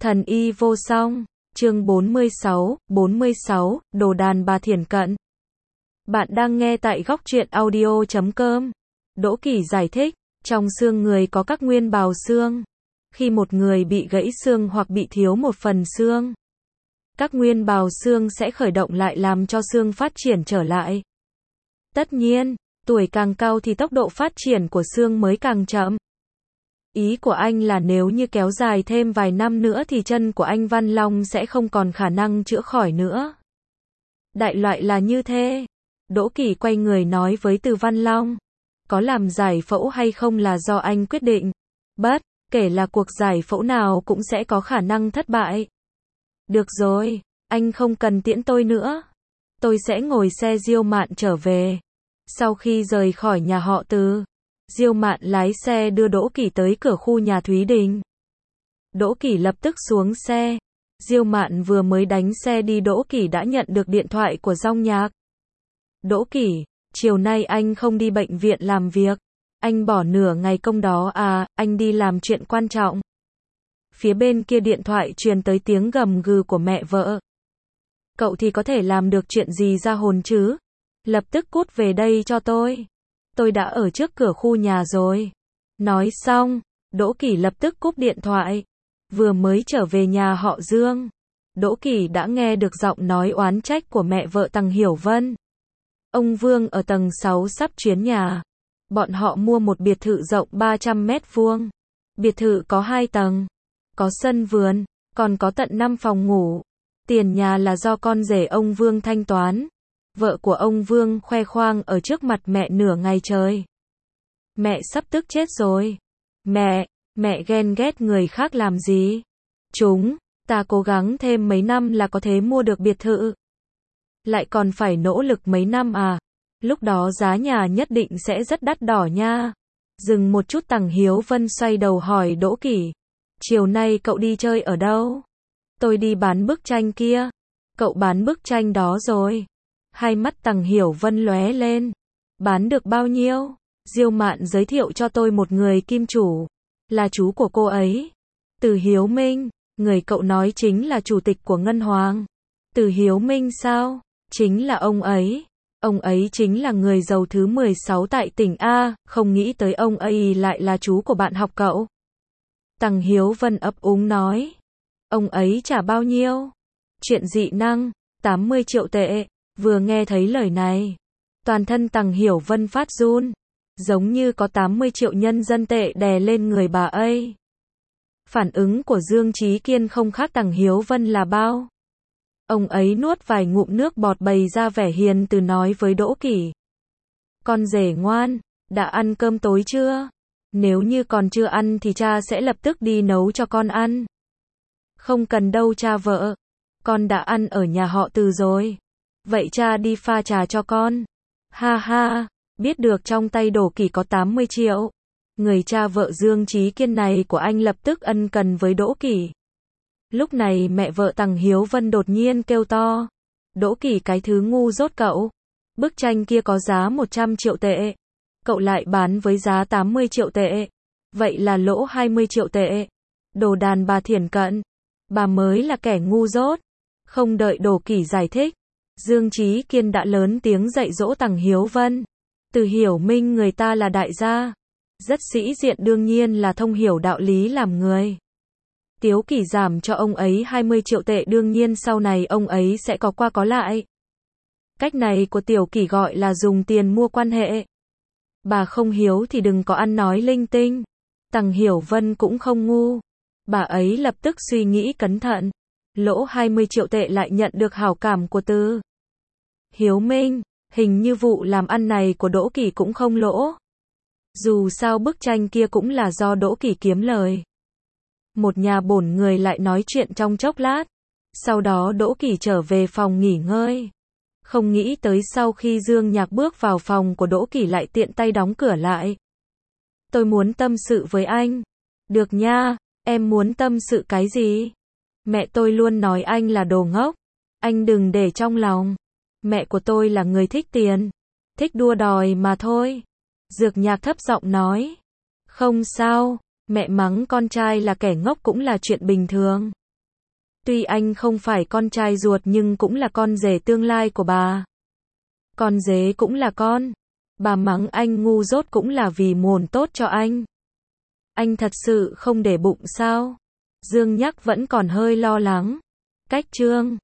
Thần y vô song, chương 46, đồ đàn bà thiển cận. Bạn đang nghe tại góc truyện audio.com. Đỗ Kỳ giải thích, trong xương người có các nguyên bào xương. Khi một người bị gãy xương hoặc bị thiếu một phần xương, các nguyên bào xương sẽ khởi động lại làm cho xương phát triển trở lại. Tất nhiên, tuổi càng cao thì tốc độ phát triển của xương mới càng chậm. Ý của anh là nếu như kéo dài thêm vài năm nữa thì chân của anh Văn Long sẽ không còn khả năng chữa khỏi nữa. Đại loại là như thế. Đỗ Kỳ quay người nói với Từ Văn Long. Có làm giải phẫu hay không là do anh quyết định. Bất kể là cuộc giải phẫu nào cũng sẽ có khả năng thất bại. Được rồi, anh không cần tiễn tôi nữa. Tôi sẽ ngồi xe Diêu Mạn trở về. Sau khi rời khỏi nhà họ Từ, Diêu Mạn lái xe đưa Đỗ Kỳ tới cửa khu nhà Thúy Đình. Đỗ Kỳ lập tức xuống xe. Diêu Mạn vừa mới đánh xe đi, Đỗ Kỳ đã nhận được điện thoại của Dong Nhạc. Đỗ Kỳ, chiều nay anh không đi bệnh viện làm việc. Anh bỏ nửa ngày công đó à, anh đi làm chuyện quan trọng. Phía bên kia điện thoại truyền tới tiếng gầm gừ của mẹ vợ. Cậu thì có thể làm được chuyện gì ra hồn chứ? Lập tức cút về đây cho tôi. Tôi đã ở trước cửa khu nhà rồi. Nói xong, Đỗ Kỳ lập tức cúp điện thoại. Vừa mới trở về nhà họ Dương, Đỗ Kỳ đã nghe được giọng nói oán trách của mẹ vợ Tằng Hiểu Vân. Ông Vương ở tầng 6 sắp chuyển nhà. Bọn họ mua một biệt thự rộng 300 mét vuông. Biệt thự có 2 tầng, có sân vườn, còn có tận 5 phòng ngủ. Tiền nhà là do con rể ông Vương thanh toán. Vợ của ông Vương khoe khoang ở trước mặt mẹ nửa ngày trời. Mẹ sắp tức chết rồi. Mẹ ghen ghét người khác làm gì? Ta cố gắng thêm mấy năm là có thể mua được biệt thự. Lại còn phải nỗ lực mấy năm à? Lúc đó giá nhà nhất định sẽ rất đắt đỏ nha. Dừng một chút, Tằng Hiếu Vân xoay đầu hỏi Đỗ Kỳ. Chiều nay cậu đi chơi ở đâu? Tôi đi bán bức tranh kia. Cậu bán bức tranh đó rồi? Hai mắt Tằng Hiểu Vân lóe lên. Bán được bao nhiêu? Diêu Mạn giới thiệu cho tôi một người kim chủ. Là chú của cô ấy. Từ Hiếu Minh. Người cậu nói chính là chủ tịch của Ngân Hoàng. Từ Hiếu Minh sao? Chính là ông ấy. Ông ấy chính là người giàu thứ 16 tại tỉnh A. Không nghĩ tới ông ấy lại là chú của bạn học cậu. Tằng Hiếu Vân ấp úng nói. Ông ấy trả bao nhiêu? Chuyện dị năng, 80 triệu tệ. Vừa nghe thấy lời này, toàn thân Tằng Hiểu Vân phát run, giống như có 80 triệu nhân dân tệ đè lên người bà ấy. Phản ứng của Dương Chí Kiên không khác Tằng Hiếu Vân là bao. Ông ấy nuốt vài ngụm nước bọt bày ra vẻ hiền từ nói với Đỗ Kỳ. Con rể ngoan, đã ăn cơm tối chưa? Nếu như còn chưa ăn thì cha sẽ lập tức đi nấu cho con ăn. Không cần đâu cha vợ, con đã ăn ở nhà họ Từ rồi. Vậy cha đi pha trà cho con. Ha ha, biết được trong tay Đỗ Kỳ có 80 triệu. Người cha vợ Dương Chí Kiên này của anh lập tức ân cần với Đỗ Kỳ. Lúc này mẹ vợ Tằng Hiếu Vân đột nhiên kêu to. Đỗ Kỳ, cái thứ ngu dốt cậu. Bức tranh kia có giá 100 triệu tệ. Cậu lại bán với giá 80 triệu tệ. Vậy là lỗ 20 triệu tệ. Đồ đàn bà thiển cận. Bà mới là kẻ ngu dốt. Không đợi Đỗ Kỳ giải thích, Dương Chí Kiên đã lớn tiếng dạy dỗ Tằng Hiếu Vân. Từ Hiểu Minh người ta là đại gia. Rất sĩ diện, đương nhiên là thông hiểu đạo lý làm người. Tiếu Kỳ giảm cho ông ấy 20 triệu tệ, đương nhiên sau này ông ấy sẽ có qua có lại. Cách này của Tiểu Kỳ gọi là dùng tiền mua quan hệ. Bà không hiếu thì đừng có ăn nói linh tinh. Tằng Hiểu Vân cũng không ngu. Bà ấy lập tức suy nghĩ cẩn thận. Lỗ 20 triệu tệ lại nhận được hảo cảm của Từ Hiếu Minh. Hình như vụ làm ăn này của Đỗ Kỳ cũng không lỗ. Dù sao bức tranh kia cũng là do Đỗ Kỳ kiếm lời. Một nhà bổn người lại nói chuyện trong chốc lát. Sau đó Đỗ Kỳ trở về phòng nghỉ ngơi. Không nghĩ tới sau khi Dương Nhạc bước vào phòng của Đỗ Kỳ lại tiện tay đóng cửa lại. Tôi muốn tâm sự với anh. Được nha, em muốn tâm sự cái gì? Mẹ tôi luôn nói anh là đồ ngốc. Anh đừng để trong lòng. Mẹ của tôi là người thích tiền, thích đua đòi mà thôi. Dược Nhạc thấp giọng nói. Không sao, mẹ mắng con trai là kẻ ngốc cũng là chuyện bình thường. Tuy anh không phải con trai ruột nhưng cũng là con rể tương lai của bà. Con dế cũng là con. Bà mắng anh ngu dốt cũng là vì muốn tốt cho anh. Anh thật sự không để bụng sao? Dương Nhắc vẫn còn hơi lo lắng. Cách chương